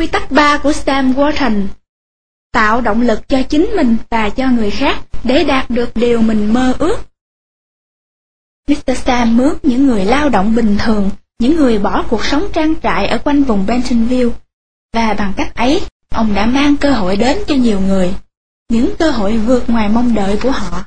Quy tắc 3 của Sam Walton: tạo động lực cho chính mình và cho người khác để đạt được điều mình mơ ước. Mr. Sam mướn những người lao động bình thường, những người bỏ cuộc sống trang trại ở quanh vùng Bentonville, và bằng cách ấy, ông đã mang cơ hội đến cho nhiều người, những cơ hội vượt ngoài mong đợi của họ.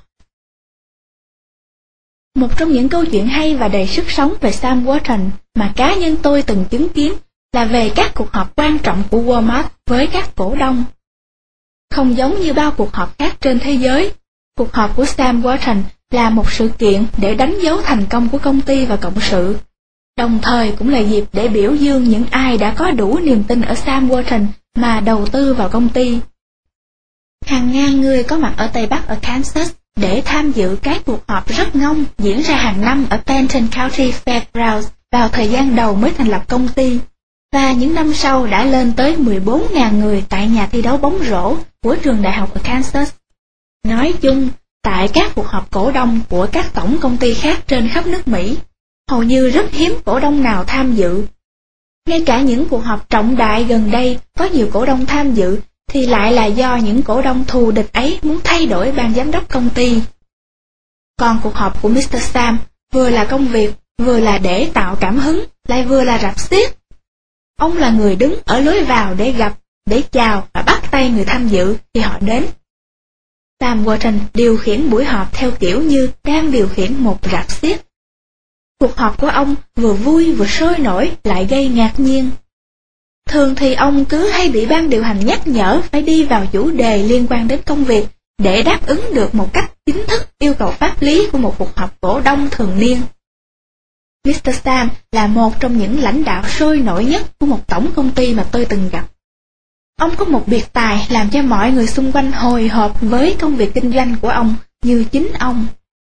Một trong những câu chuyện hay và đầy sức sống về Sam Walton mà cá nhân tôi từng chứng kiến là về các cuộc họp quan trọng của Walmart với các cổ đông. Không giống như bao cuộc họp khác trên thế giới, cuộc họp của Sam Walton là một sự kiện để đánh dấu thành công của công ty và cộng sự, đồng thời cũng là dịp để biểu dương những ai đã có đủ niềm tin ở Sam Walton mà đầu tư vào công ty. Hàng ngàn người có mặt ở Tây Bắc ở Kansas để tham dự cái cuộc họp rất ngông diễn ra hàng năm ở Benton County Fairgrounds vào thời gian đầu mới thành lập công ty, và những năm sau đã lên tới 14.000 người tại nhà thi đấu bóng rổ của trường đại học ở Kansas. Nói chung, tại các cuộc họp cổ đông của các tổng công ty khác trên khắp nước Mỹ, hầu như rất hiếm cổ đông nào tham dự. Ngay cả những cuộc họp trọng đại gần đây có nhiều cổ đông tham dự thì lại là do những cổ đông thù địch ấy muốn thay đổi ban giám đốc công ty. Còn cuộc họp của Mr. Sam vừa là công việc, vừa là để tạo cảm hứng, lại vừa là rạp xiếc. Ông là người đứng ở lối vào để gặp, để chào và bắt tay người tham dự khi họ đến. Sam Walton điều khiển buổi họp theo kiểu như đang điều khiển một rạp xiếc. Cuộc họp của ông vừa vui vừa sôi nổi lại gây ngạc nhiên. Thường thì ông cứ hay bị ban điều hành nhắc nhở phải đi vào chủ đề liên quan đến công việc để đáp ứng được một cách chính thức yêu cầu pháp lý của một cuộc họp cổ đông thường niên. Mr. Sam là một trong những lãnh đạo sôi nổi nhất của một tổng công ty mà tôi từng gặp. Ông có một biệt tài làm cho mọi người xung quanh hồi hộp với công việc kinh doanh của ông như chính ông.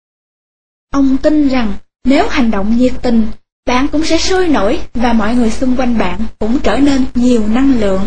Ông tin rằng nếu hành động nhiệt tình, bạn cũng sẽ sôi nổi và mọi người xung quanh bạn cũng trở nên nhiều năng lượng.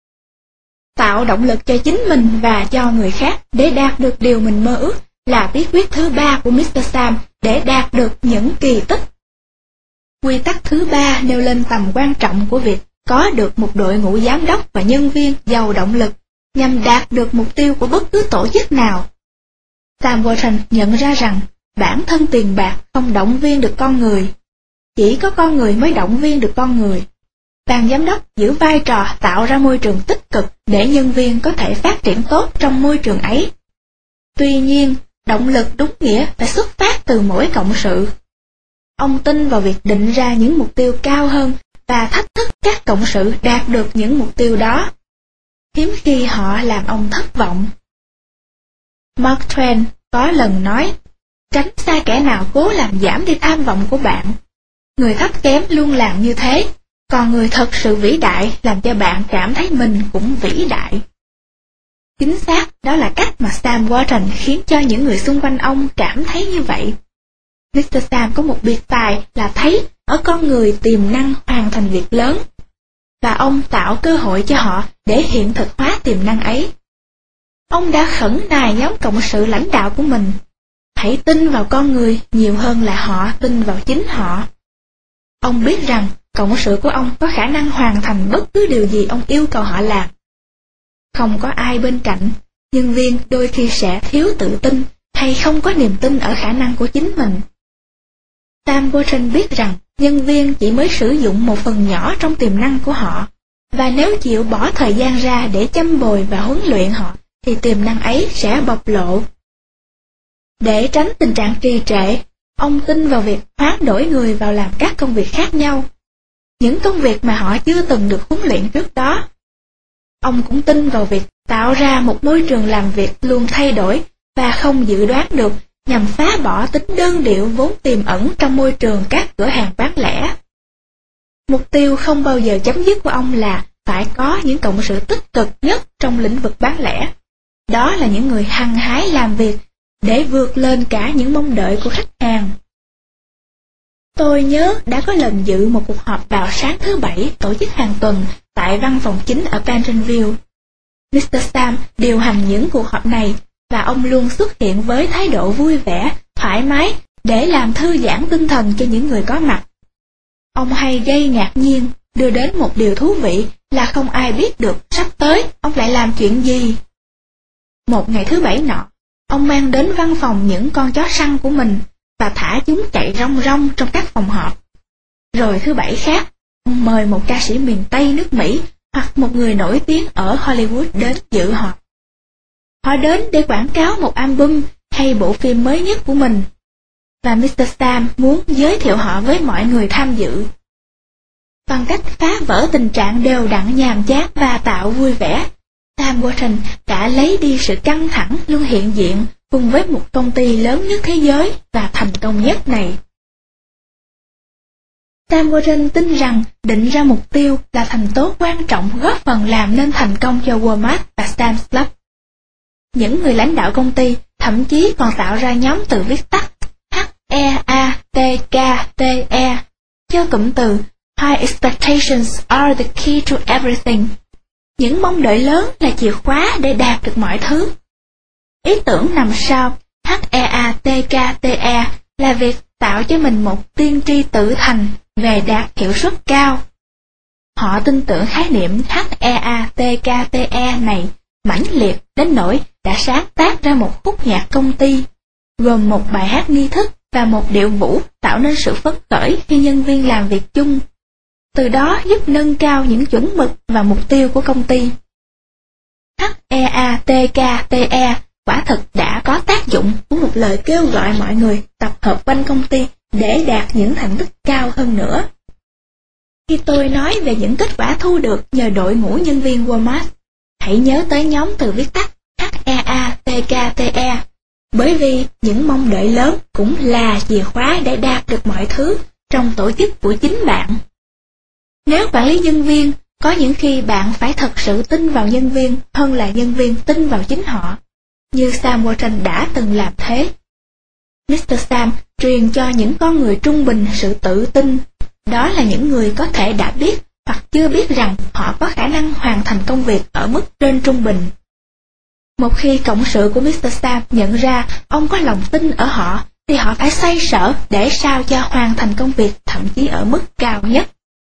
Tạo động lực cho chính mình và cho người khác để đạt được điều mình mơ ước là bí quyết thứ 3 của Mr. Sam để đạt được những kỳ tích. Quy tắc thứ 3 nêu lên tầm quan trọng của việc có được một đội ngũ giám đốc và nhân viên giàu động lực nhằm đạt được mục tiêu của bất cứ tổ chức nào. Sam Walton nhận ra rằng bản thân tiền bạc không động viên được con người. Chỉ có con người mới động viên được con người. Ban giám đốc giữ vai trò tạo ra môi trường tích cực để nhân viên có thể phát triển tốt trong môi trường ấy. Tuy nhiên, động lực đúng nghĩa phải xuất phát từ mỗi cộng sự. Ông tin vào việc định ra những mục tiêu cao hơn và thách thức các cộng sự đạt được những mục tiêu đó. Hiếm khi họ làm ông thất vọng. Mark Twain có lần nói, tránh xa kẻ nào cố làm giảm đi tham vọng của bạn. Người thấp kém luôn làm như thế, còn người thật sự vĩ đại làm cho bạn cảm thấy mình cũng vĩ đại. Chính xác, đó là cách mà Sam Walton khiến cho những người xung quanh ông cảm thấy như vậy. Mr. Sam có một biệt tài là thấy ở con người tiềm năng hoàn thành việc lớn, và ông tạo cơ hội cho họ để hiện thực hóa tiềm năng ấy. Ông đã khẩn nài nhóm cộng sự lãnh đạo của mình, hãy tin vào con người nhiều hơn là họ tin vào chính họ. Ông biết rằng cộng sự của ông có khả năng hoàn thành bất cứ điều gì ông yêu cầu họ làm. Không có ai bên cạnh, nhân viên đôi khi sẽ thiếu tự tin hay không có niềm tin ở khả năng của chính mình. Sam Walton biết rằng nhân viên chỉ mới sử dụng một phần nhỏ trong tiềm năng của họ, và nếu chịu bỏ thời gian ra để chăm bồi và huấn luyện họ, thì tiềm năng ấy sẽ bộc lộ. Để tránh tình trạng trì trệ, ông tin vào việc hoán đổi người vào làm các công việc khác nhau, những công việc mà họ chưa từng được huấn luyện trước đó. Ông cũng tin vào việc tạo ra một môi trường làm việc luôn thay đổi và không dự đoán được nhằm phá bỏ tính đơn điệu vốn tiềm ẩn trong môi trường các cửa hàng bán lẻ. Mục tiêu không bao giờ chấm dứt của ông là phải có những cộng sự tích cực nhất trong lĩnh vực bán lẻ. Đó là những người hăng hái làm việc để vượt lên cả những mong đợi của khách hàng. Tôi nhớ đã có lần dự một cuộc họp vào sáng thứ Bảy tổ chức hàng tuần tại văn phòng chính ở Bentonville. Mr. Sam điều hành những cuộc họp này, và ông luôn xuất hiện với thái độ vui vẻ, thoải mái để làm thư giãn tinh thần cho những người có mặt. Ông hay gây ngạc nhiên đưa đến một điều thú vị là không ai biết được sắp tới ông lại làm chuyện gì. Một ngày thứ Bảy nọ, ông mang đến văn phòng những con chó săn của mình và thả chúng chạy rong rong trong các phòng họp. Rồi thứ Bảy khác, ông mời một ca sĩ miền Tây nước Mỹ hoặc một người nổi tiếng ở Hollywood đến dự họp. Họ đến để quảng cáo một album hay bộ phim mới nhất của mình, và Mr. Sam muốn giới thiệu họ với mọi người tham dự. Bằng cách phá vỡ tình trạng đều đặn nhàm chán và tạo vui vẻ, Sam Walton đã lấy đi sự căng thẳng luôn hiện diện cùng với một công ty lớn nhất thế giới và thành công nhất này. Sam Walton tin rằng định ra mục tiêu là thành tố quan trọng góp phần làm nên thành công cho Walmart và Sam's Club. Những người lãnh đạo công ty thậm chí còn tạo ra nhóm từ viết tắt HEATKTE cho cụm từ High expectations are the key to everything. Những mong đợi lớn là chìa khóa để đạt được mọi thứ. Ý tưởng nằm sau HEATKTE là việc tạo cho mình một tiên tri tự thành về đạt hiệu suất cao. Họ tin tưởng khái niệm HEATKTE này mãnh liệt đến nỗi đã sáng tác ra một khúc nhạc công ty, gồm một bài hát nghi thức và một điệu vũ tạo nên sự phấn khởi khi nhân viên làm việc chung, từ đó giúp nâng cao những chuẩn mực và mục tiêu của công ty. HEATKTE quả thực đã có tác dụng của một lời kêu gọi mọi người tập hợp quanh công ty để đạt những thành tích cao hơn nữa. Khi tôi nói về những kết quả thu được nhờ đội ngũ nhân viên Walmart, hãy nhớ tới nhóm từ viết tắt HEATKTE, bởi vì những mong đợi lớn cũng là chìa khóa để đạt được mọi thứ trong tổ chức của chính bạn. Nếu quản lý nhân viên, có những khi bạn phải thật sự tin vào nhân viên hơn là nhân viên tin vào chính họ, như Sam Walton đã từng làm thế. Mr. Sam truyền cho những con người trung bình sự tự tin, đó là những người có thể đã biết hoặc chưa biết rằng họ có khả năng hoàn thành công việc ở mức trên trung bình. Một khi cộng sự của Mr. Sam nhận ra ông có lòng tin ở họ, thì họ phải xoay sở để sao cho hoàn thành công việc thậm chí ở mức cao nhất.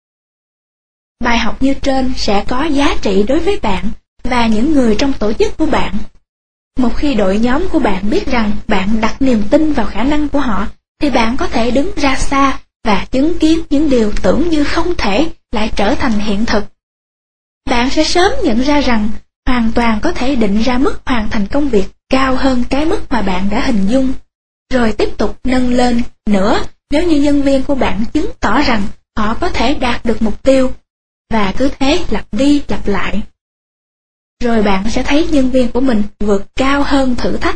Bài học như trên sẽ có giá trị đối với bạn và những người trong tổ chức của bạn. Một khi đội nhóm của bạn biết rằng bạn đặt niềm tin vào khả năng của họ, thì bạn có thể đứng ra xa và chứng kiến những điều tưởng như không thể lại trở thành hiện thực. Bạn sẽ sớm nhận ra rằng hoàn toàn có thể định ra mức hoàn thành công việc cao hơn cái mức mà bạn đã hình dung, rồi tiếp tục nâng lên nữa nếu như nhân viên của bạn chứng tỏ rằng họ có thể đạt được mục tiêu, và cứ thế lặp đi lặp lại. Rồi bạn sẽ thấy nhân viên của mình vượt cao hơn thử thách.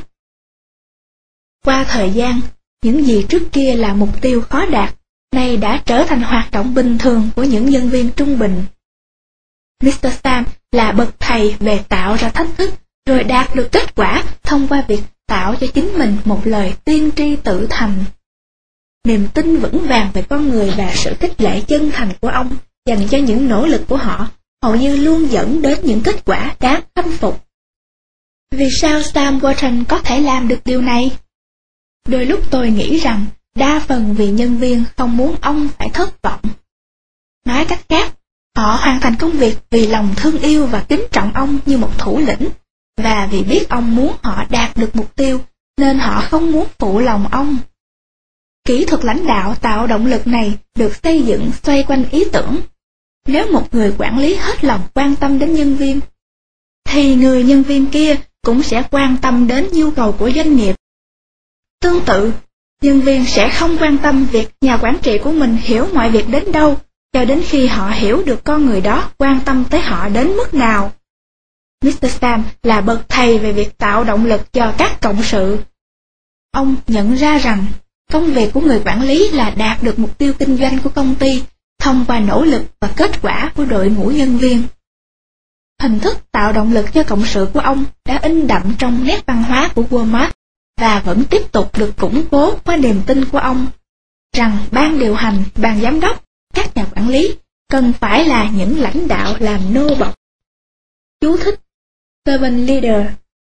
Qua thời gian, những gì trước kia là mục tiêu khó đạt, nay đã trở thành hoạt động bình thường của những nhân viên trung bình. Mr. Sam là bậc thầy về tạo ra thách thức, rồi đạt được kết quả thông qua việc tạo cho chính mình một lời tiên tri tự thành. Niềm tin vững vàng về con người và sự khích lệ chân thành của ông dành cho những nỗ lực của họ hầu như luôn dẫn đến những kết quả đáng khâm phục. Vì sao Sam Walton có thể làm được điều này? Đôi lúc tôi nghĩ rằng đa phần vì nhân viên không muốn ông phải thất vọng. Nói cách khác, họ hoàn thành công việc vì lòng thương yêu và kính trọng ông như một thủ lĩnh, và vì biết ông muốn họ đạt được mục tiêu, nên họ không muốn phụ lòng ông. Kỹ thuật lãnh đạo tạo động lực này được xây dựng xoay quanh ý tưởng: nếu một người quản lý hết lòng quan tâm đến nhân viên, thì người nhân viên kia cũng sẽ quan tâm đến nhu cầu của doanh nghiệp. Tương tự, nhân viên sẽ không quan tâm việc nhà quản trị của mình hiểu mọi việc đến đâu, cho đến khi họ hiểu được con người đó quan tâm tới họ đến mức nào. Mr. Sam là bậc thầy về việc tạo động lực cho các cộng sự. Ông nhận ra rằng công việc của người quản lý là đạt được mục tiêu kinh doanh của công ty thông qua nỗ lực và kết quả của đội ngũ nhân viên. Hình thức tạo động lực cho cộng sự của ông đã in đậm trong nét văn hóa của Walmart và vẫn tiếp tục được củng cố qua niềm tin của ông rằng ban điều hành, ban giám đốc, các nhà quản lý cần phải là những lãnh đạo làm nô bộc. Chú thích: Servant Leader.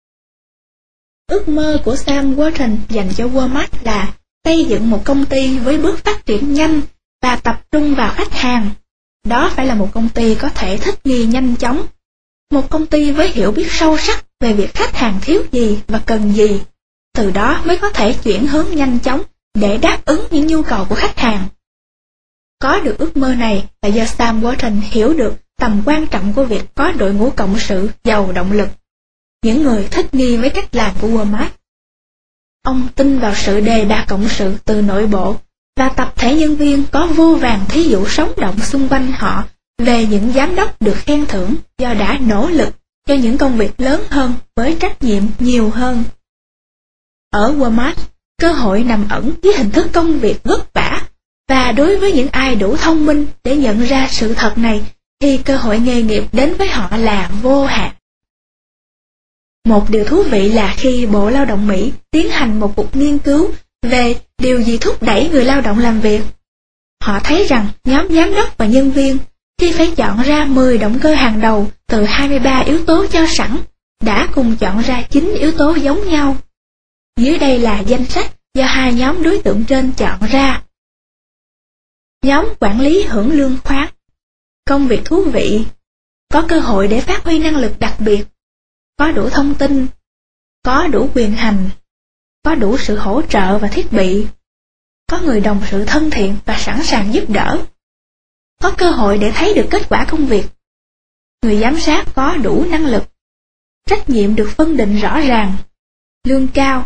Ước mơ của Sam Walton dành cho Walmart là xây dựng một công ty với bước phát triển nhanh và tập trung vào khách hàng, đó phải là một công ty có thể thích nghi nhanh chóng. Một công ty với hiểu biết sâu sắc về việc khách hàng thiếu gì và cần gì. Từ đó mới có thể chuyển hướng nhanh chóng để đáp ứng những nhu cầu của khách hàng. Có được ước mơ này là do Sam Walton hiểu được tầm quan trọng của việc có đội ngũ cộng sự giàu động lực, những người thích nghi với cách làm của Walmart. Ông tin vào sự đề bạt cộng sự từ nội bộ, và tập thể nhân viên có vô vàn thí dụ sống động xung quanh họ về những giám đốc được khen thưởng do đã nỗ lực cho những công việc lớn hơn với trách nhiệm nhiều hơn. Ở Walmart, cơ hội nằm ẩn dưới hình thức công việc vất vả, và đối với những ai đủ thông minh để nhận ra sự thật này thì cơ hội nghề nghiệp đến với họ là vô hạn. Một điều thú vị là khi Bộ Lao động Mỹ tiến hành một cuộc nghiên cứu về điều gì thúc đẩy người lao động làm việc, họ thấy rằng nhóm giám đốc và nhân viên khi phải chọn ra 10 động cơ hàng đầu từ 23 yếu tố cho sẵn đã cùng chọn ra 9 yếu tố giống nhau. Dưới đây là danh sách do hai nhóm đối tượng trên chọn ra. Nhóm quản lý hưởng lương khoán, công việc thú vị, có cơ hội để phát huy năng lực đặc biệt, có đủ thông tin, có đủ quyền hành, có đủ sự hỗ trợ và thiết bị, có người đồng sự thân thiện và sẵn sàng giúp đỡ, có cơ hội để thấy được kết quả công việc, người giám sát có đủ năng lực, trách nhiệm được phân định rõ ràng, lương cao.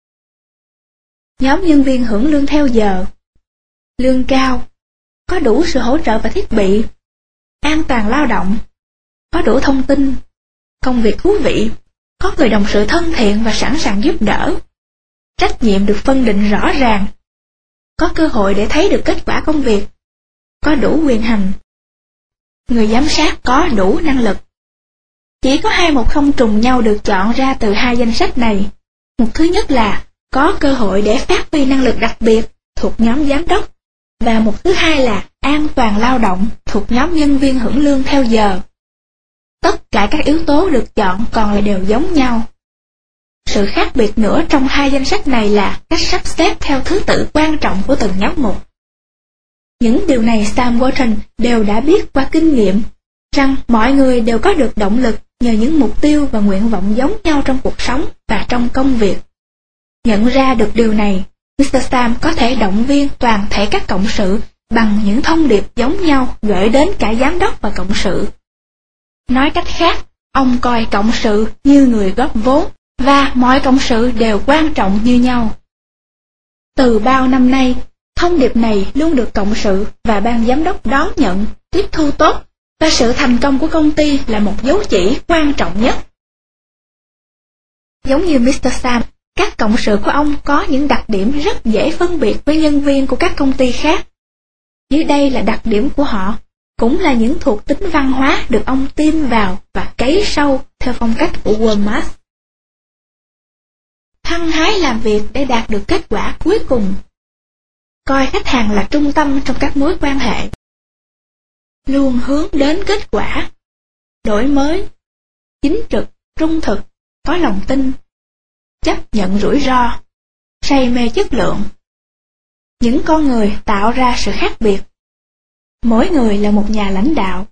Nhóm nhân viên hưởng lương theo giờ, lương cao, có đủ sự hỗ trợ và thiết bị, an toàn lao động, có đủ thông tin, công việc thú vị, có người đồng sự thân thiện và sẵn sàng giúp đỡ, trách nhiệm được phân định rõ ràng, có cơ hội để thấy được kết quả công việc, có đủ quyền hành, người giám sát có đủ năng lực. Chỉ có hai mục không trùng nhau được chọn ra từ hai danh sách này. Mục thứ nhất là có cơ hội để phát huy năng lực đặc biệt thuộc nhóm giám đốc, và mục thứ hai là an toàn lao động thuộc nhóm nhân viên hưởng lương theo giờ. Tất cả các yếu tố được chọn còn lại đều giống nhau. Sự khác biệt nữa trong hai danh sách này là cách sắp xếp theo thứ tự quan trọng của từng nhóm mục. Những điều này Sam Walton đều đã biết qua kinh nghiệm, rằng mọi người đều có được động lực nhờ những mục tiêu và nguyện vọng giống nhau trong cuộc sống và trong công việc. Nhận ra được điều này, Mr. Sam có thể động viên toàn thể các cộng sự bằng những thông điệp giống nhau gửi đến cả giám đốc và cộng sự. Nói cách khác, ông coi cộng sự như người góp vốn, và mọi cộng sự đều quan trọng như nhau. Từ bao năm nay, thông điệp này luôn được cộng sự và ban giám đốc đón nhận, tiếp thu tốt, và sự thành công của công ty là một dấu chỉ quan trọng nhất. Giống như Mr. Sam, các cộng sự của ông có những đặc điểm rất dễ phân biệt với nhân viên của các công ty khác. Dưới đây là đặc điểm của họ, cũng là những thuộc tính văn hóa được ông tiêm vào và cấy sâu theo phong cách của Walmart. Hăng hái làm việc để đạt được kết quả cuối cùng. Coi khách hàng là trung tâm trong các mối quan hệ. Luôn hướng đến kết quả. Đổi mới. Chính trực, trung thực, có lòng tin. Chấp nhận rủi ro. Say mê chất lượng. Những con người tạo ra sự khác biệt. Mỗi người là một nhà lãnh đạo.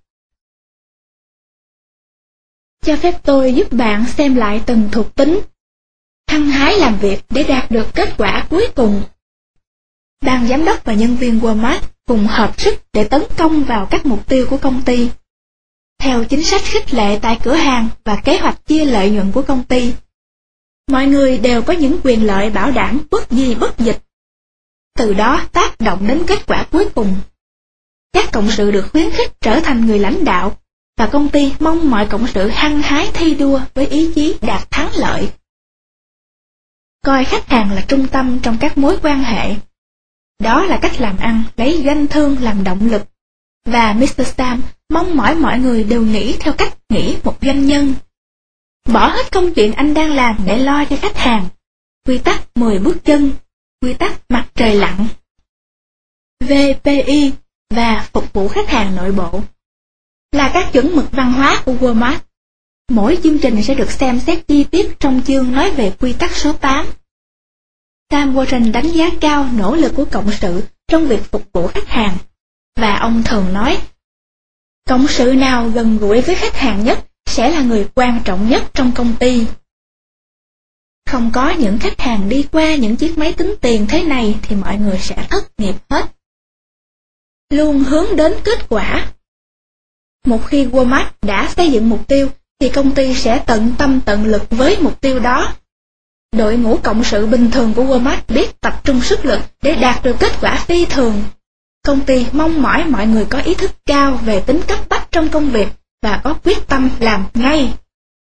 Cho phép tôi giúp bạn xem lại từng thuộc tính. Hăng hái làm việc để đạt được kết quả cuối cùng. Ban giám đốc và nhân viên Walmart cùng hợp sức để tấn công vào các mục tiêu của công ty. Theo chính sách khích lệ tại cửa hàng và kế hoạch chia lợi nhuận của công ty, mọi người đều có những quyền lợi bảo đảm bất di bất dịch. Từ đó tác động đến kết quả cuối cùng. Các cộng sự được khuyến khích trở thành người lãnh đạo, và công ty mong mọi cộng sự hăng hái thi đua với ý chí đạt thắng lợi. Coi khách hàng là trung tâm trong các mối quan hệ. Đó là cách làm ăn lấy doanh thương làm động lực, và Mr. Sam mong mỏi mọi người đều nghĩ theo cách nghĩ một doanh nhân. Bỏ hết công chuyện anh đang làm để lo cho khách hàng. Quy tắc 10 bước chân, quy tắc mặt trời lặn, VPI và phục vụ khách hàng nội bộ là các chuẩn mực văn hóa của Walmart. Mỗi chương trình sẽ được xem xét chi tiết trong chương nói về quy tắc số 8. Sam Walton đánh giá cao nỗ lực của cộng sự trong việc phục vụ khách hàng, và ông thường nói, Cộng sự nào gần gũi với khách hàng nhất sẽ là người quan trọng nhất trong công ty. Không có những khách hàng đi qua những chiếc máy tính tiền thế này thì mọi người sẽ thất nghiệp hết. Luôn hướng đến kết quả. Một khi Walmart đã xây dựng mục tiêu thì công ty sẽ tận tâm tận lực với mục tiêu đó. Đội ngũ cộng sự bình thường của Walmart biết tập trung sức lực để đạt được kết quả phi thường. Công ty mong mỏi mọi người có ý thức cao về tính cấp bách trong công việc và có quyết tâm làm ngay.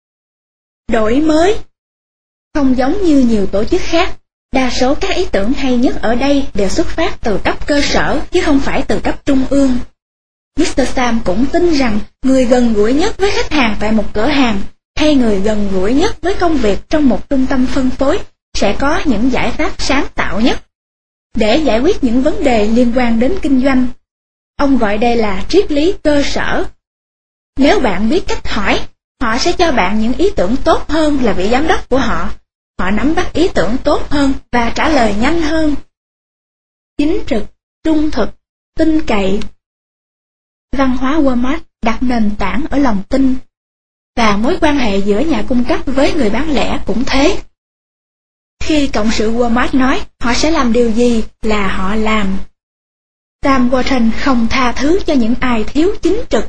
Đổi mới. Không giống như nhiều tổ chức khác, đa số các ý tưởng hay nhất ở đây đều xuất phát từ cấp cơ sở chứ không phải từ cấp trung ương. Mr. Sam cũng tin rằng người gần gũi nhất với khách hàng tại một cửa hàng hay người gần gũi nhất với công việc trong một trung tâm phân phối sẽ có những giải pháp sáng tạo nhất để giải quyết những vấn đề liên quan đến kinh doanh. Ông gọi đây là triết lý cơ sở. Nếu bạn biết cách hỏi, họ sẽ cho bạn những ý tưởng tốt hơn là vị giám đốc của họ. Họ nắm bắt ý tưởng tốt hơn và trả lời nhanh hơn. Chính trực, trung thực, tin cậy. Văn hóa Walmart đặt nền tảng ở lòng tin, và mối quan hệ giữa nhà cung cấp với người bán lẻ cũng thế. Khi cộng sự Walmart nói họ sẽ làm điều gì là họ làm. Sam Walton không tha thứ cho những ai thiếu chính trực.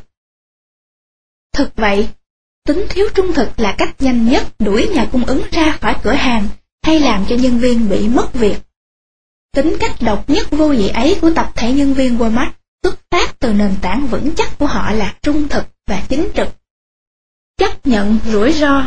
Thực vậy, tính thiếu trung thực là cách nhanh nhất đuổi nhà cung ứng ra khỏi cửa hàng hay làm cho nhân viên bị mất việc. Tính cách độc nhất vô nhị ấy của tập thể nhân viên Walmart xuất phát từ nền tảng vững chắc của họ là trung thực và chính trực. Chấp nhận rủi ro.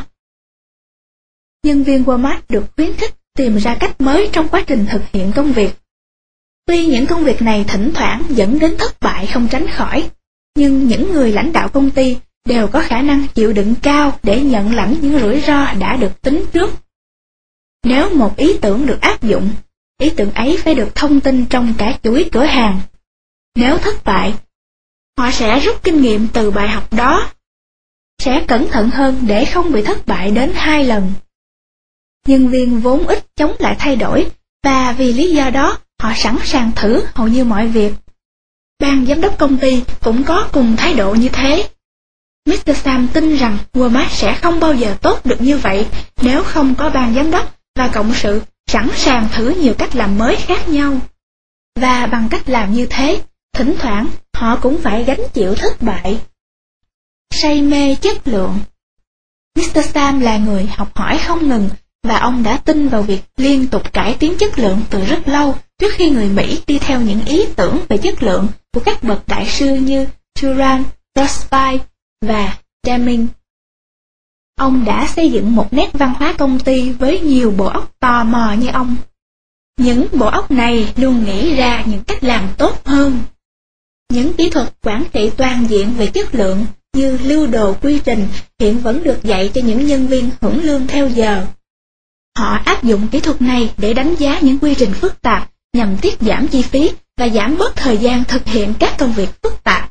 Nhân viên Walmart được khuyến khích tìm ra cách mới trong quá trình thực hiện công việc. Tuy những công việc này thỉnh thoảng dẫn đến thất bại không tránh khỏi, nhưng những người lãnh đạo công ty đều có khả năng chịu đựng cao để nhận lãnh những rủi ro đã được tính trước. Nếu một ý tưởng được áp dụng, ý tưởng ấy phải được thông tin trong cả chuỗi cửa hàng. Nếu thất bại, họ sẽ rút kinh nghiệm từ bài học đó, sẽ cẩn thận hơn để không bị thất bại đến 2 lần. Nhân viên vốn ít chống lại thay đổi, và vì lý do đó họ sẵn sàng thử hầu như mọi việc. Ban giám đốc công ty cũng có cùng thái độ như thế. Mr. Sam tin rằng Walmart sẽ không bao giờ tốt được như vậy nếu không có ban giám đốc và cộng sự sẵn sàng thử nhiều cách làm mới khác nhau. Và bằng cách làm như thế, thỉnh thoảng họ cũng phải gánh chịu thất bại. Say mê chất lượng. Mr. Sam là người học hỏi không ngừng, và ông đã tin vào việc liên tục cải tiến chất lượng từ rất lâu trước khi người Mỹ đi theo những ý tưởng về chất lượng của các bậc đại sư như Turan, Rothschild và Deming. Ông đã xây dựng một nét văn hóa công ty với nhiều bộ óc tò mò như ông. Những bộ óc này luôn nghĩ ra những cách làm tốt hơn. Những kỹ thuật quản trị toàn diện về chất lượng như lưu đồ quy trình hiện vẫn được dạy cho những nhân viên hưởng lương theo giờ. Họ áp dụng kỹ thuật này để đánh giá những quy trình phức tạp nhằm tiết giảm chi phí và giảm bớt thời gian thực hiện các công việc phức tạp.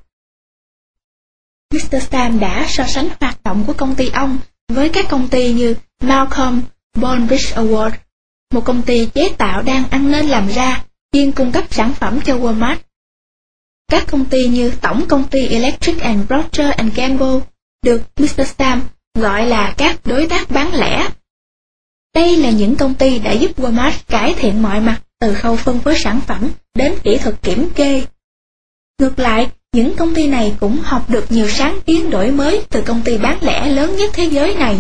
Mr. Sam đã so sánh hoạt động của công ty ông với các công ty như Malcolm Baldrige Award, một công ty chế tạo đang ăn nên làm ra, chuyên cung cấp sản phẩm cho Walmart. Các công ty như Tổng công ty Electric and Procter and Gamble được Mr. Sam gọi là các đối tác bán lẻ. Đây là những công ty đã giúp Walmart cải thiện mọi mặt từ khâu phân phối sản phẩm đến kỹ thuật kiểm kê. Ngược lại, những công ty này cũng học được nhiều sáng kiến đổi mới từ công ty bán lẻ lớn nhất thế giới này.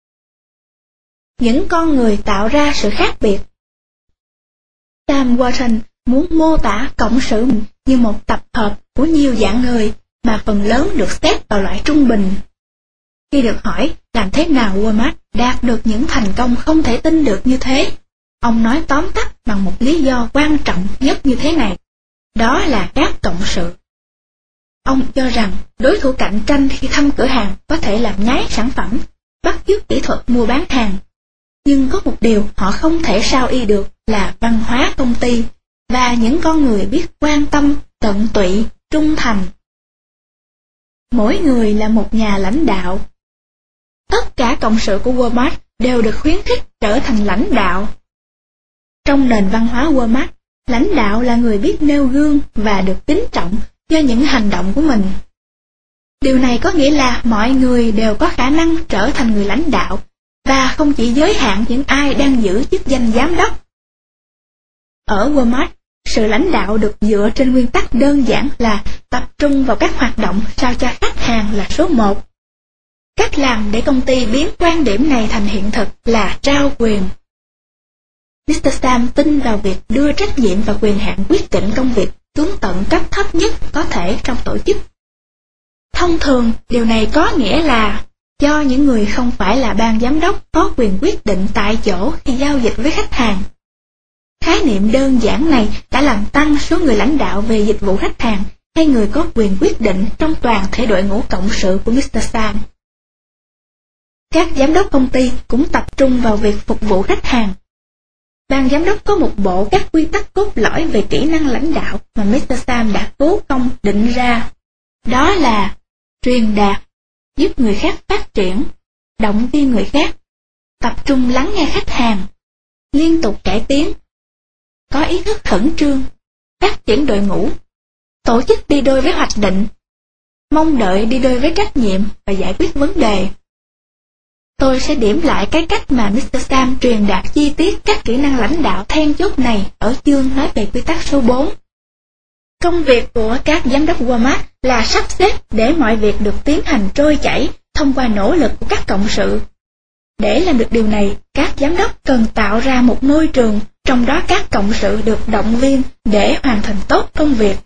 Những con người tạo ra sự khác biệt. Sam Walton muốn mô tả cộng sự như một tập hợp của nhiều dạng người mà phần lớn được xếp vào loại trung bình. Khi được hỏi làm thế nào Walmart đạt được những thành công không thể tin được như thế, ông nói tóm tắt bằng một lý do quan trọng nhất như thế này, đó là các cộng sự. Ông cho rằng đối thủ cạnh tranh khi thăm cửa hàng có thể làm nhái sản phẩm, bắt chước kỹ thuật mua bán hàng. Nhưng có một điều họ không thể sao y được là văn hóa công ty và những con người biết quan tâm, tận tụy, trung thành. Mỗi người là một nhà lãnh đạo. Tất cả cộng sự của Walmart đều được khuyến khích trở thành lãnh đạo. Trong nền văn hóa Walmart, lãnh đạo là người biết nêu gương và được kính trọng cho những hành động của mình. Điều này có nghĩa là mọi người đều có khả năng trở thành người lãnh đạo, và không chỉ giới hạn những ai đang giữ chức danh giám đốc. Ở Walmart, sự lãnh đạo được dựa trên nguyên tắc đơn giản là tập trung vào các hoạt động sao cho khách hàng là số một. Cách làm để công ty biến quan điểm này thành hiện thực là trao quyền. Mr. Sam tin vào việc đưa trách nhiệm và quyền hạn quyết định công việc xuống tận cấp thấp nhất có thể trong tổ chức. Thông thường, điều này có nghĩa là cho những người không phải là ban giám đốc có quyền quyết định tại chỗ khi giao dịch với khách hàng. Khái niệm đơn giản này đã làm tăng số người lãnh đạo về dịch vụ khách hàng hay người có quyền quyết định trong toàn thể đội ngũ cộng sự của Mr. Sam. Các giám đốc công ty cũng tập trung vào việc phục vụ khách hàng. Ban giám đốc có một bộ các quy tắc cốt lõi về kỹ năng lãnh đạo mà Mr. Sam đã cố công định ra. Đó là truyền đạt, giúp người khác phát triển, động viên người khác, tập trung lắng nghe khách hàng, liên tục cải tiến, có ý thức khẩn trương, phát triển đội ngũ, tổ chức đi đôi với hoạch định, mong đợi đi đôi với trách nhiệm và giải quyết vấn đề. Tôi sẽ điểm lại cái cách mà Mr. Sam truyền đạt chi tiết các kỹ năng lãnh đạo then chốt này ở chương nói về quy tắc số 4. Công việc của các giám đốc Walmart là sắp xếp để mọi việc được tiến hành trôi chảy thông qua nỗ lực của các cộng sự. Để làm được điều này, các giám đốc cần tạo ra một môi trường trong đó các cộng sự được động viên để hoàn thành tốt công việc.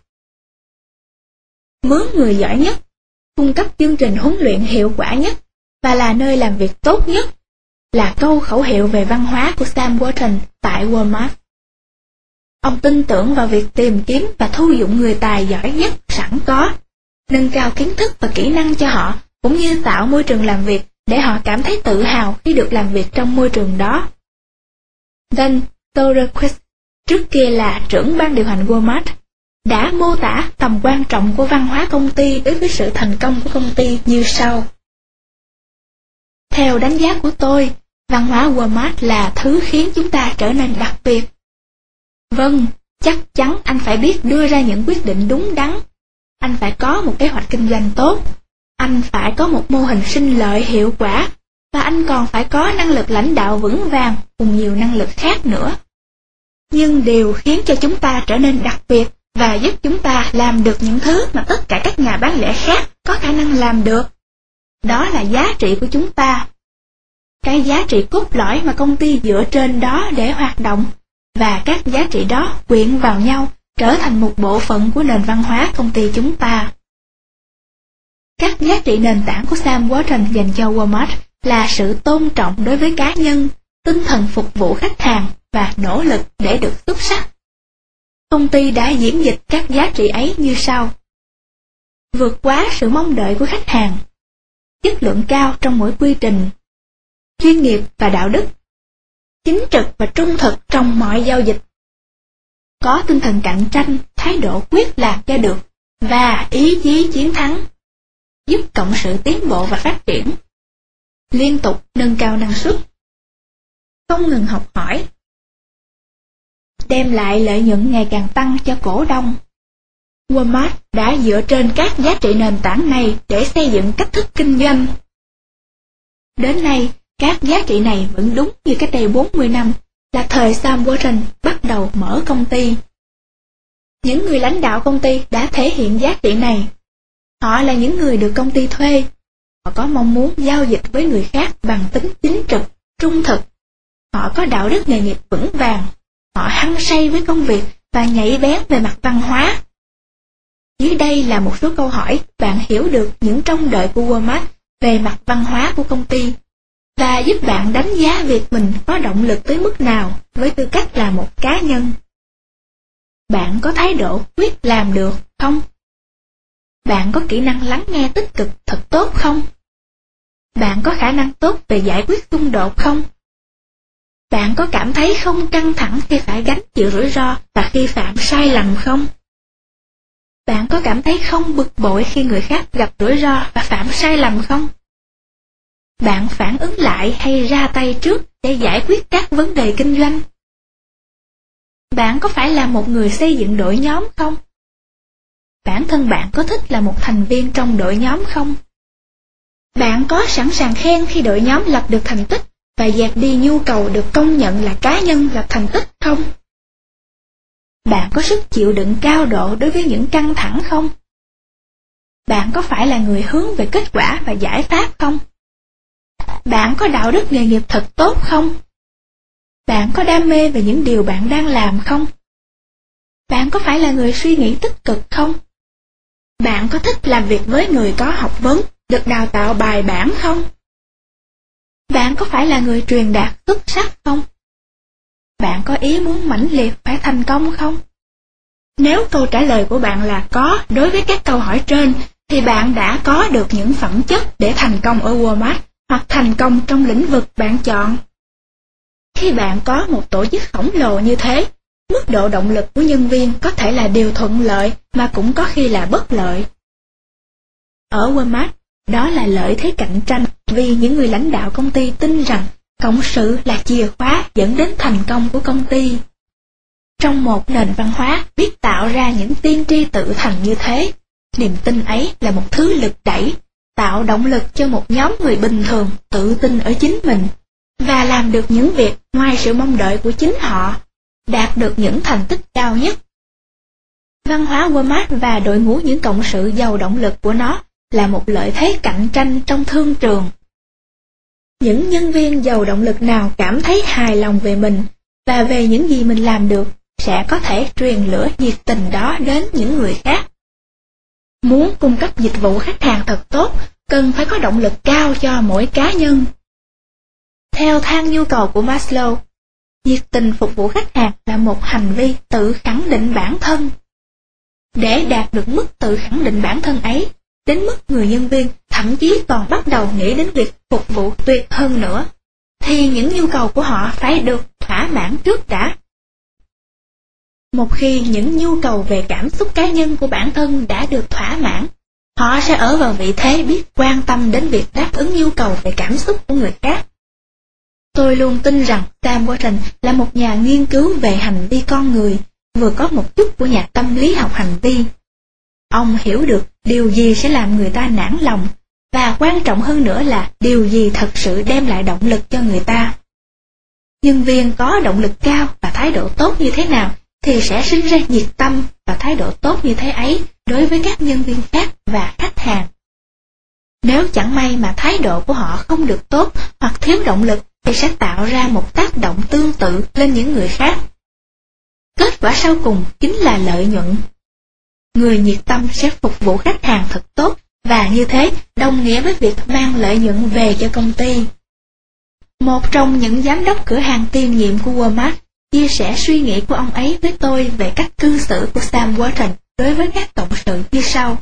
Mướn người giỏi nhất, cung cấp chương trình huấn luyện hiệu quả nhất và là nơi làm việc tốt nhất là câu khẩu hiệu về văn hóa của Sam Walton tại Walmart. Ông tin tưởng vào việc tìm kiếm và thu dụng người tài giỏi nhất sẵn có, nâng cao kiến thức và kỹ năng cho họ, cũng như tạo môi trường làm việc để họ cảm thấy tự hào khi được làm việc trong môi trường đó. Dan Torrequist, trước kia là trưởng ban điều hành Walmart, đã mô tả tầm quan trọng của văn hóa công ty đối với sự thành công của công ty như sau. Theo đánh giá của tôi, văn hóa Walmart là thứ khiến chúng ta trở nên đặc biệt. Vâng, chắc chắn anh phải biết đưa ra những quyết định đúng đắn. Anh phải có một kế hoạch kinh doanh tốt. Anh phải có một mô hình sinh lợi hiệu quả. Và anh còn phải có năng lực lãnh đạo vững vàng cùng nhiều năng lực khác nữa. Nhưng điều khiến cho chúng ta trở nên đặc biệt và giúp chúng ta làm được những thứ mà tất cả các nhà bán lẻ khác có khả năng làm được, đó là giá trị của chúng ta. Cái giá trị cốt lõi mà công ty dựa trên đó để hoạt động, và các giá trị đó quyện vào nhau trở thành một bộ phận của nền văn hóa công ty chúng ta. Các giá trị nền tảng của Sam Walton dành cho Walmart là sự tôn trọng đối với cá nhân, tinh thần phục vụ khách hàng và nỗ lực để được xuất sắc. Công ty đã diễn dịch các giá trị ấy như sau. Vượt quá sự mong đợi của khách hàng, chất lượng cao trong mỗi quy trình, chuyên nghiệp và đạo đức, chính trực và trung thực trong mọi giao dịch, có tinh thần cạnh tranh, thái độ quyết làm cho được và ý chí chiến thắng, giúp cộng sự tiến bộ và phát triển, liên tục nâng cao năng suất, không ngừng học hỏi, đem lại lợi nhuận ngày càng tăng cho cổ đông. Walmart đã dựa trên các giá trị nền tảng này để xây dựng cách thức kinh doanh. Đến nay, các giá trị này vẫn đúng như cách đây 40 năm, là thời Sam Walton bắt đầu mở công ty. Những người lãnh đạo công ty đã thể hiện giá trị này. Họ là những người được công ty thuê. Họ có mong muốn giao dịch với người khác bằng tính chính trực, trung thực. Họ có đạo đức nghề nghiệp vững vàng. Họ hăng say với công việc và nhạy bén về mặt văn hóa. Dưới đây là một số câu hỏi bạn hiểu được những trông đợi của Walmart về mặt văn hóa của công ty, và giúp bạn đánh giá việc mình có động lực tới mức nào với tư cách là một cá nhân. Bạn có thái độ quyết làm được không? Bạn có kỹ năng lắng nghe tích cực thật tốt không? Bạn có khả năng tốt về giải quyết xung đột không? Bạn có cảm thấy không căng thẳng khi phải gánh chịu rủi ro và khi phạm sai lầm không? Bạn có cảm thấy không bực bội khi người khác gặp rủi ro và phạm sai lầm không? Bạn phản ứng lại hay ra tay trước để giải quyết các vấn đề kinh doanh? Bạn có phải là một người xây dựng đội nhóm không? bản thân bạn có thích là một thành viên trong đội nhóm không? Bạn có sẵn sàng khen khi đội nhóm lập được thành tích và dẹp đi nhu cầu được công nhận là cá nhân lập thành tích không? Bạn có sức chịu đựng cao độ đối với những căng thẳng không? Bạn có phải là người hướng về kết quả và giải pháp không? Bạn có đạo đức nghề nghiệp thật tốt không? Bạn có đam mê về những điều bạn đang làm không? Bạn có phải là người suy nghĩ tích cực không? Bạn có thích làm việc với người có học vấn, được đào tạo bài bản không? Bạn có phải là người truyền đạt xuất sắc không? Bạn có ý muốn mãnh liệt phải thành công không? Nếu câu trả lời của bạn là có đối với các câu hỏi trên, thì bạn đã có được những phẩm chất để thành công ở Walmart hoặc thành công trong lĩnh vực bạn chọn. Khi bạn có một tổ chức khổng lồ như thế, mức độ động lực của nhân viên có thể là điều thuận lợi mà cũng có khi là bất lợi. Ở Walmart, đó là lợi thế cạnh tranh vì những người lãnh đạo công ty tin rằng cộng sự là chìa khóa dẫn đến thành công của công ty. Trong một nền văn hóa biết tạo ra những tiên tri tự thành như thế, niềm tin ấy là một thứ lực đẩy, tạo động lực cho một nhóm người bình thường tự tin ở chính mình và làm được những việc ngoài sự mong đợi của chính họ, đạt được những thành tích cao nhất. Văn hóa Walmart và đội ngũ những cộng sự giàu động lực của nó là một lợi thế cạnh tranh trong thương trường. Những nhân viên giàu động lực nào cảm thấy hài lòng về mình và về những gì mình làm được sẽ có thể truyền lửa nhiệt tình đó đến những người khác. Muốn cung cấp dịch vụ khách hàng thật tốt, cần phải có động lực cao cho mỗi cá nhân. Theo thang nhu cầu của Maslow, nhiệt tình phục vụ khách hàng là một hành vi tự khẳng định bản thân. Để đạt được mức tự khẳng định bản thân ấy, đến mức người nhân viên thậm chí còn bắt đầu nghĩ đến việc phục vụ tuyệt hơn nữa, thì những nhu cầu của họ phải được thỏa mãn trước đã. Một khi những nhu cầu về cảm xúc cá nhân của bản thân đã được thỏa mãn, họ sẽ ở vào vị thế biết quan tâm đến việc đáp ứng nhu cầu về cảm xúc của người khác. Tôi luôn tin rằng Sam Walton là một nhà nghiên cứu về hành vi con người, vừa có một chút của nhà tâm lý học hành vi. Ông hiểu được điều gì sẽ làm người ta nản lòng, và quan trọng hơn nữa là điều gì thật sự đem lại động lực cho người ta. Nhân viên có động lực cao và thái độ tốt như thế nào thì sẽ sinh ra nhiệt tâm và thái độ tốt như thế ấy đối với các nhân viên khác và khách hàng. Nếu chẳng may mà thái độ của họ không được tốt hoặc thiếu động lực thì sẽ tạo ra một tác động tương tự lên những người khác. Kết quả sau cùng chính là lợi nhuận. Người nhiệt tâm sẽ phục vụ khách hàng thật tốt và như thế đồng nghĩa với việc mang lợi nhuận về cho công ty. Một trong những giám đốc cửa hàng tiền nhiệm của Walmart chia sẻ suy nghĩ của ông ấy với tôi về cách cư xử của Sam Walton đối với các cộng sự như sau.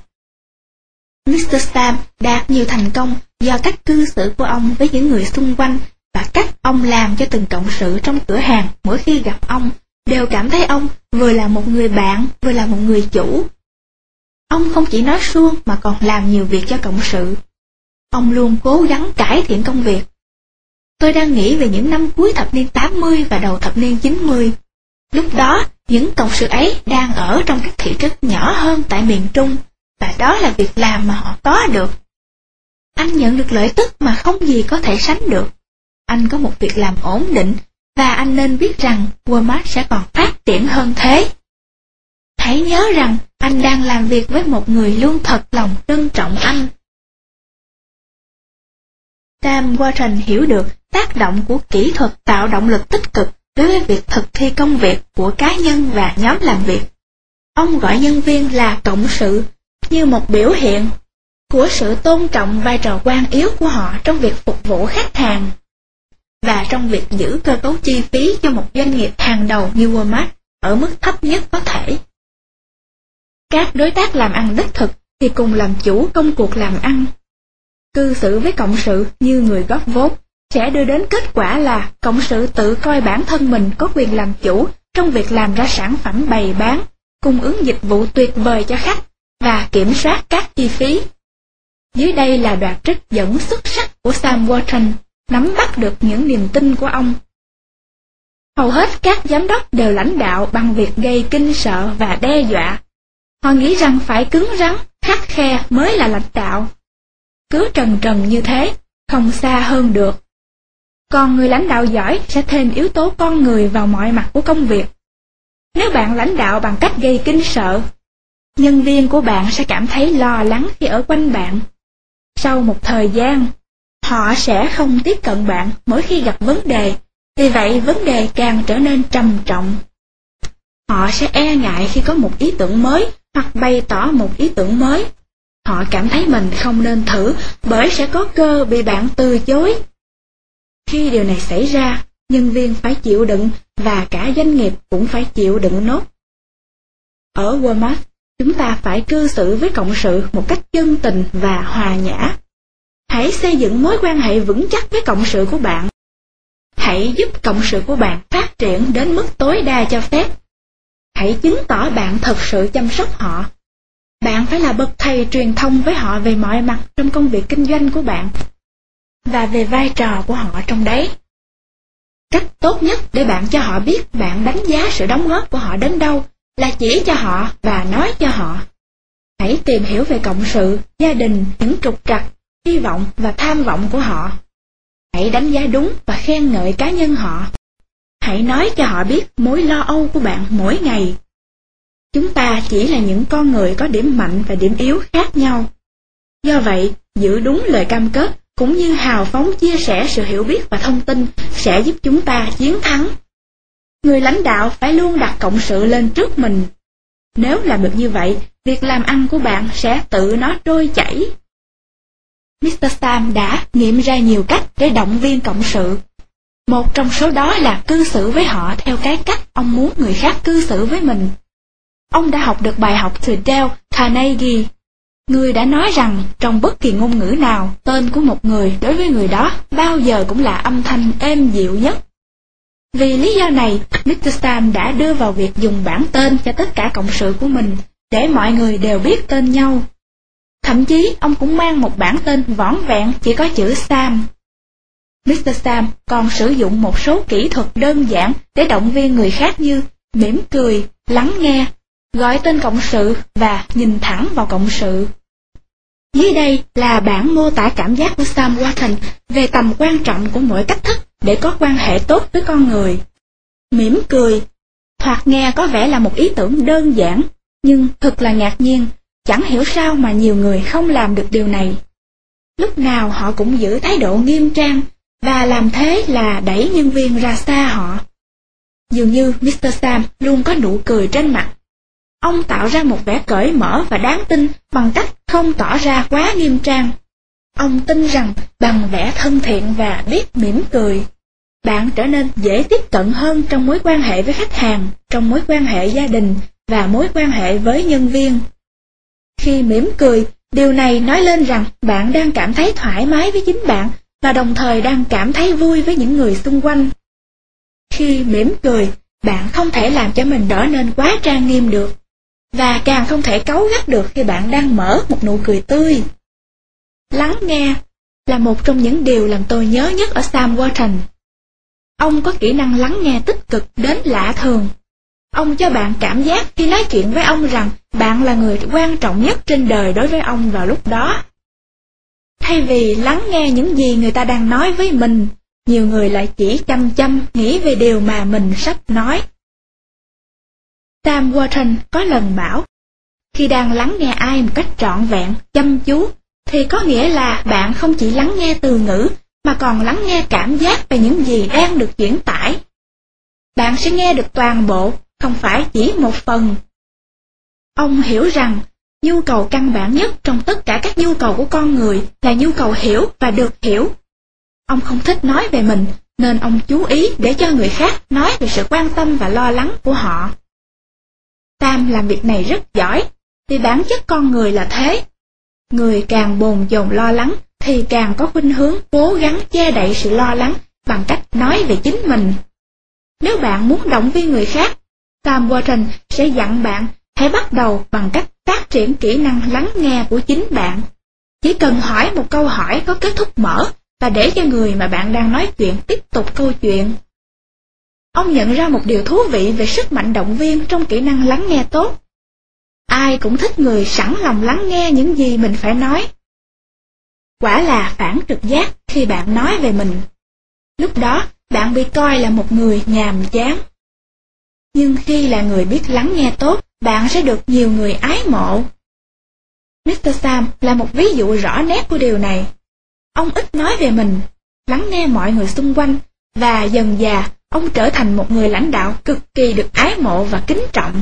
Mr. Sam đạt nhiều thành công do cách cư xử của ông với những người xung quanh và cách ông làm cho từng cộng sự trong cửa hàng mỗi khi gặp ông đều cảm thấy ông vừa là một người bạn vừa là một người chủ. Ông không chỉ nói suông mà còn làm nhiều việc cho cộng sự. Ông luôn cố gắng cải thiện công việc. Tôi đang nghĩ về những năm cuối thập niên 80 và đầu thập niên 90. Lúc đó, những cộng sự ấy đang ở trong các thị trấn nhỏ hơn tại miền Trung, và đó là việc làm mà họ có được. Anh nhận được lợi tức mà không gì có thể sánh được. Anh có một việc làm ổn định, và anh nên biết rằng Walmart sẽ còn phát triển hơn thế. Hãy nhớ rằng anh đang làm việc với một người luôn thật lòng trân trọng anh. Sam Walton hiểu được tác động của kỹ thuật tạo động lực tích cực đối với việc thực thi công việc của cá nhân và nhóm làm việc. Ông gọi nhân viên là cộng sự như một biểu hiện của sự tôn trọng vai trò quan yếu của họ trong việc phục vụ khách hàng và trong việc giữ cơ cấu chi phí cho một doanh nghiệp hàng đầu như Walmart ở mức thấp nhất có thể. Các đối tác làm ăn đích thực thì cùng làm chủ công cuộc làm ăn. Cư xử với cộng sự như người góp vốn sẽ đưa đến kết quả là cộng sự tự coi bản thân mình có quyền làm chủ trong việc làm ra sản phẩm bày bán, cung ứng dịch vụ tuyệt vời cho khách và kiểm soát các chi phí. Dưới đây là đoạn trích dẫn xuất sắc của Sam Walton, nắm bắt được những niềm tin của ông. Hầu hết các giám đốc đều lãnh đạo bằng việc gây kinh sợ và đe dọa. Họ nghĩ rằng phải cứng rắn, khắt khe mới là lãnh đạo. Cứ trần trần như thế, không xa hơn được. Còn người lãnh đạo giỏi sẽ thêm yếu tố con người vào mọi mặt của công việc. Nếu bạn lãnh đạo bằng cách gây kinh sợ, nhân viên của bạn sẽ cảm thấy lo lắng khi ở quanh bạn. Sau một thời gian, họ sẽ không tiếp cận bạn mỗi khi gặp vấn đề, vì vậy vấn đề càng trở nên trầm trọng. Họ sẽ e ngại khi có một ý tưởng mới hoặc bày tỏ một ý tưởng mới. Họ cảm thấy mình không nên thử bởi sẽ có cơ bị bạn từ chối. Khi điều này xảy ra, nhân viên phải chịu đựng và cả doanh nghiệp cũng phải chịu đựng nốt. Ở Walmart, chúng ta phải cư xử với cộng sự một cách chân tình và hòa nhã. Hãy xây dựng mối quan hệ vững chắc với cộng sự của bạn. Hãy giúp cộng sự của bạn phát triển đến mức tối đa cho phép. Hãy chứng tỏ bạn thật sự chăm sóc họ. Bạn phải là bậc thầy truyền thông với họ về mọi mặt trong công việc kinh doanh của bạn và về vai trò của họ trong đấy. Cách tốt nhất để bạn cho họ biết bạn đánh giá sự đóng góp của họ đến đâu là chỉ cho họ và nói cho họ. Hãy tìm hiểu về cộng sự, gia đình, những trục trặc, hy vọng và tham vọng của họ. Hãy đánh giá đúng và khen ngợi cá nhân họ. Hãy nói cho họ biết mối lo âu của bạn mỗi ngày. Chúng ta chỉ là những con người có điểm mạnh và điểm yếu khác nhau. Do vậy, giữ đúng lời cam kết cũng như hào phóng chia sẻ sự hiểu biết và thông tin sẽ giúp chúng ta chiến thắng. Người lãnh đạo phải luôn đặt cộng sự lên trước mình. Nếu làm được như vậy, việc làm ăn của bạn sẽ tự nó trôi chảy. Mr. Sam đã nghiệm ra nhiều cách để động viên cộng sự. Một trong số đó là cư xử với họ theo cái cách ông muốn người khác cư xử với mình. Ông đã học được bài học từ Dale Carnegie, người đã nói rằng trong bất kỳ ngôn ngữ nào, tên của một người đối với người đó bao giờ cũng là âm thanh êm dịu nhất. Vì lý do này, Mr. Sam đã đưa vào việc dùng bảng tên cho tất cả cộng sự của mình, để mọi người đều biết tên nhau. Thậm chí, ông cũng mang một bảng tên vỏn vẹn chỉ có chữ Sam. Mr. Sam còn sử dụng một số kỹ thuật đơn giản để động viên người khác như mỉm cười, lắng nghe, gọi tên cộng sự và nhìn thẳng vào cộng sự. Dưới đây là bản mô tả cảm giác của Sam Walton về tầm quan trọng của mỗi cách thức để có quan hệ tốt với con người. Mỉm cười, thoạt nghe có vẻ là một ý tưởng đơn giản, nhưng thật là ngạc nhiên, chẳng hiểu sao mà nhiều người không làm được điều này. Lúc nào họ cũng giữ thái độ nghiêm trang, và làm thế là đẩy nhân viên ra xa họ. Dường như Mr. Sam luôn có nụ cười trên mặt. Ông tạo ra một vẻ cởi mở và đáng tin bằng cách không tỏ ra quá nghiêm trang. Ông tin rằng bằng vẻ thân thiện và biết mỉm cười, bạn trở nên dễ tiếp cận hơn trong mối quan hệ với khách hàng, trong mối quan hệ gia đình và mối quan hệ với nhân viên. Khi mỉm cười, điều này nói lên rằng bạn đang cảm thấy thoải mái với chính bạn và đồng thời đang cảm thấy vui với những người xung quanh. Khi mỉm cười, bạn không thể làm cho mình trở nên quá trang nghiêm được, và càng không thể cáu gắt được khi bạn đang mở một nụ cười tươi. Lắng nghe là một trong những điều làm tôi nhớ nhất ở Sam Walton. Ông có kỹ năng lắng nghe tích cực đến lạ thường. Ông cho bạn cảm giác khi nói chuyện với ông rằng bạn là người quan trọng nhất trên đời đối với ông vào lúc đó. Thay vì lắng nghe những gì người ta đang nói với mình, nhiều người lại chỉ chăm chăm nghĩ về điều mà mình sắp nói. Sam Walton có lần bảo, khi đang lắng nghe ai một cách trọn vẹn, chăm chú, thì có nghĩa là bạn không chỉ lắng nghe từ ngữ, mà còn lắng nghe cảm giác về những gì đang được chuyển tải. Bạn sẽ nghe được toàn bộ, không phải chỉ một phần. Ông hiểu rằng, nhu cầu căn bản nhất trong tất cả các nhu cầu của con người là nhu cầu hiểu và được hiểu. Ông không thích nói về mình, nên ông chú ý để cho người khác nói về sự quan tâm và lo lắng của họ. Sam làm việc này rất giỏi, vì bản chất con người là thế. Người càng bồn chồn lo lắng thì càng có khuynh hướng cố gắng che đậy sự lo lắng bằng cách nói về chính mình. Nếu bạn muốn động viên người khác, Sam Walton sẽ dặn bạn hãy bắt đầu bằng cách phát triển kỹ năng lắng nghe của chính bạn. Chỉ cần hỏi một câu hỏi có kết thúc mở và để cho người mà bạn đang nói chuyện tiếp tục câu chuyện. Ông nhận ra một điều thú vị về sức mạnh động viên trong kỹ năng lắng nghe tốt. Ai cũng thích người sẵn lòng lắng nghe những gì mình phải nói. Quả là phản trực giác khi bạn nói về mình. Lúc đó, bạn bị coi là một người nhàm chán. Nhưng khi là người biết lắng nghe tốt, bạn sẽ được nhiều người ái mộ. Mr. Sam là một ví dụ rõ nét của điều này. Ông ít nói về mình, lắng nghe mọi người xung quanh, và dần dà, ông trở thành một người lãnh đạo cực kỳ được ái mộ và kính trọng.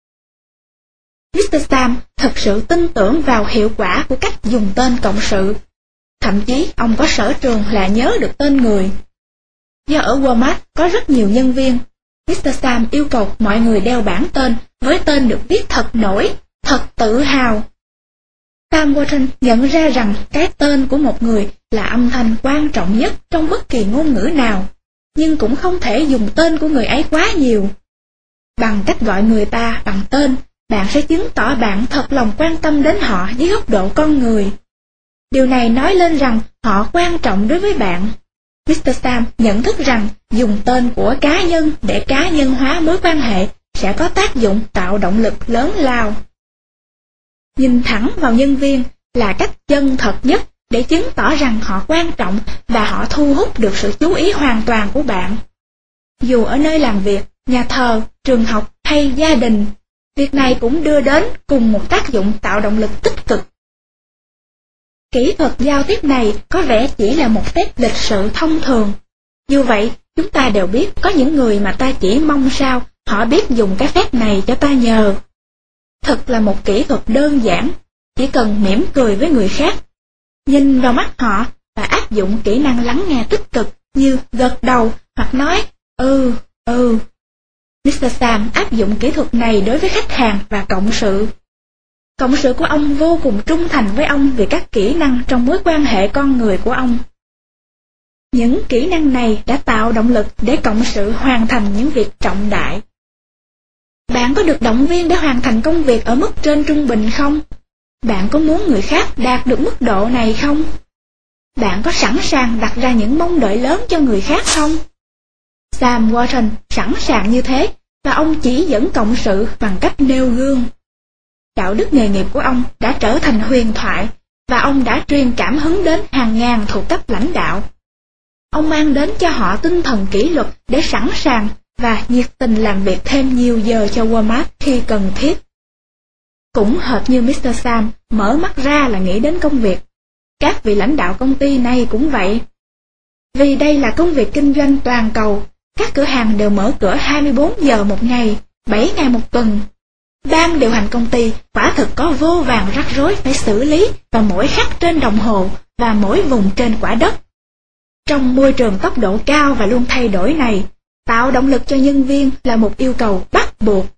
Mr. Sam thật sự tin tưởng vào hiệu quả của cách dùng tên cộng sự. Thậm chí ông có sở trường là nhớ được tên người. Do ở Walmart có rất nhiều nhân viên, Mr. Sam yêu cầu mọi người đeo bảng tên với tên được viết thật nổi, thật tự hào. Sam Walton nhận ra rằng cái tên của một người là âm thanh quan trọng nhất trong bất kỳ ngôn ngữ nào, nhưng cũng không thể dùng tên của người ấy quá nhiều. Bằng cách gọi người ta bằng tên, bạn sẽ chứng tỏ bạn thật lòng quan tâm đến họ dưới góc độ con người. Điều này nói lên rằng họ quan trọng đối với bạn. Mr. Sam nhận thức rằng dùng tên của cá nhân để cá nhân hóa mối quan hệ sẽ có tác dụng tạo động lực lớn lao. Nhìn thẳng vào nhân viên là cách chân thật nhất để chứng tỏ rằng họ quan trọng và họ thu hút được sự chú ý hoàn toàn của bạn. Dù ở nơi làm việc, nhà thờ, trường học hay gia đình, việc này cũng đưa đến cùng một tác dụng tạo động lực tích cực. Kỹ thuật giao tiếp này có vẻ chỉ là một phép lịch sự thông thường. Dù vậy, chúng ta đều biết có những người mà ta chỉ mong sao họ biết dùng cái phép này cho ta nhờ. Thật là một kỹ thuật đơn giản, chỉ cần mỉm cười với người khác, nhìn vào mắt họ và áp dụng kỹ năng lắng nghe tích cực như gật đầu hoặc nói ừ. Mr. Sam áp dụng kỹ thuật này đối với khách hàng và cộng sự. Cộng sự của ông vô cùng trung thành với ông vì các kỹ năng trong mối quan hệ con người của ông. Những kỹ năng này đã tạo động lực để cộng sự hoàn thành những việc trọng đại. Bạn có được động viên để hoàn thành công việc ở mức trên trung bình không? Bạn có muốn người khác đạt được mức độ này không? Bạn có sẵn sàng đặt ra những mong đợi lớn cho người khác không? Sam Walton sẵn sàng như thế, và ông chỉ dẫn cộng sự bằng cách nêu gương. Đạo đức nghề nghiệp của ông đã trở thành huyền thoại, và ông đã truyền cảm hứng đến hàng ngàn thuộc cấp lãnh đạo. Ông mang đến cho họ tinh thần kỷ luật để sẵn sàng và nhiệt tình làm việc thêm nhiều giờ cho Walmart khi cần thiết. Cũng hệt như Mr. Sam mở mắt ra là nghĩ đến công việc, các vị lãnh đạo công ty này cũng vậy. Vì đây là công việc kinh doanh toàn cầu, các cửa hàng đều mở cửa 24 giờ một ngày, 7 ngày một tuần. Ban điều hành công ty quả thực có vô vàn rắc rối phải xử lý vào mỗi khắc trên đồng hồ và mỗi vùng trên quả đất. Trong môi trường tốc độ cao và luôn thay đổi này, tạo động lực cho nhân viên là một yêu cầu bắt buộc.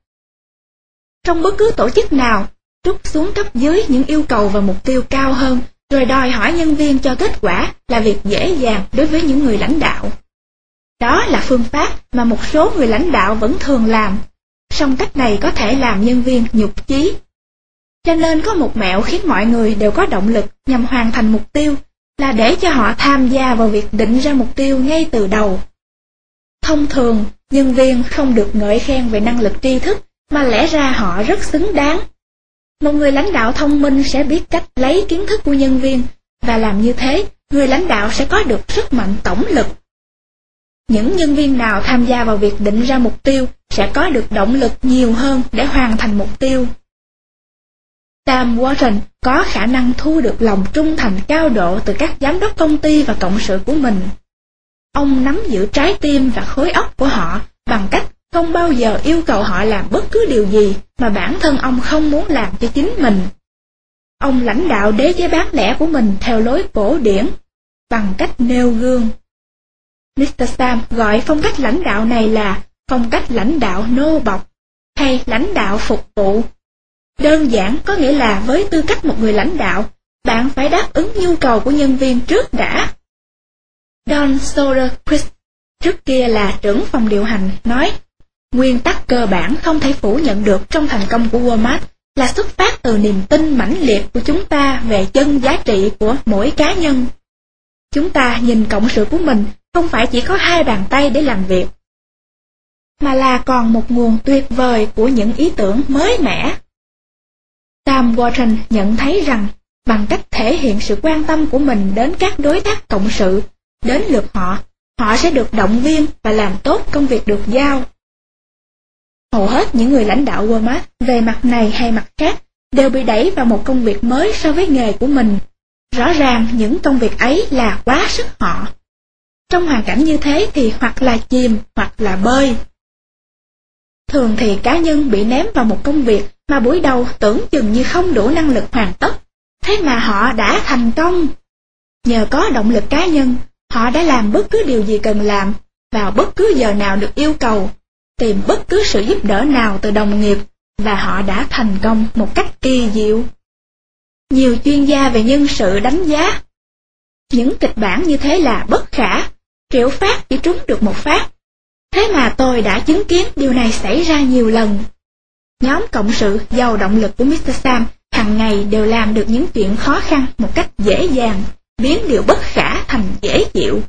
Trong bất cứ tổ chức nào, trút xuống cấp dưới những yêu cầu và mục tiêu cao hơn, rồi đòi hỏi nhân viên cho kết quả là việc dễ dàng đối với những người lãnh đạo. Đó là phương pháp mà một số người lãnh đạo vẫn thường làm, song cách này có thể làm nhân viên nhụt chí. Cho nên có một mẹo khiến mọi người đều có động lực nhằm hoàn thành mục tiêu, là để cho họ tham gia vào việc định ra mục tiêu ngay từ đầu. Thông thường, nhân viên không được ngợi khen về năng lực tri thức, mà lẽ ra họ rất xứng đáng. Một người lãnh đạo thông minh sẽ biết cách lấy kiến thức của nhân viên, và làm như thế, người lãnh đạo sẽ có được sức mạnh tổng lực. Những nhân viên nào tham gia vào việc định ra mục tiêu sẽ có được động lực nhiều hơn để hoàn thành mục tiêu. Sam Walton có khả năng thu được lòng trung thành cao độ từ các giám đốc công ty và cộng sự của mình. Ông nắm giữ trái tim và khối óc của họ bằng cách không bao giờ yêu cầu họ làm bất cứ điều gì mà bản thân ông không muốn làm cho chính mình. Ông lãnh đạo đế chế bán lẻ của mình theo lối cổ điển, bằng cách nêu gương. Mr. Sam gọi phong cách lãnh đạo này là phong cách lãnh đạo nô bộc, hay lãnh đạo phục vụ. Đơn giản có nghĩa là với tư cách một người lãnh đạo, bạn phải đáp ứng nhu cầu của nhân viên trước đã. Don Soderquist, trước kia là trưởng phòng điều hành, nói, nguyên tắc cơ bản không thể phủ nhận được trong thành công của Walmart là xuất phát từ niềm tin mãnh liệt của chúng ta về chân giá trị của mỗi cá nhân. Chúng ta nhìn cộng sự của mình không phải chỉ có 2 bàn tay để làm việc, mà là còn một nguồn tuyệt vời của những ý tưởng mới mẻ. Sam Walton nhận thấy rằng bằng cách thể hiện sự quan tâm của mình đến các đối tác cộng sự, đến lượt họ sẽ được động viên và làm tốt công việc được giao. Hầu hết những người lãnh đạo Walmart về mặt này hay mặt khác đều bị đẩy vào một công việc mới so với nghề của mình. Rõ ràng những công việc ấy là quá sức họ. Trong hoàn cảnh như thế thì hoặc là chìm hoặc là bơi. Thường thì cá nhân bị ném vào một công việc mà buổi đầu tưởng chừng như không đủ năng lực hoàn tất, thế mà họ đã thành công. Nhờ có động lực cá nhân, họ đã làm bất cứ điều gì cần làm, vào bất cứ giờ nào được yêu cầu, tìm bất cứ sự giúp đỡ nào từ đồng nghiệp, và họ đã thành công một cách kỳ diệu. Nhiều chuyên gia về nhân sự đánh giá, những kịch bản như thế là bất khả, triệu phát chỉ trúng được một phát. Thế mà tôi đã chứng kiến điều này xảy ra nhiều lần. Nhóm cộng sự giàu động lực của Mr. Sam hàng ngày đều làm được những chuyện khó khăn một cách dễ dàng, biến điều bất khả thành dễ chịu.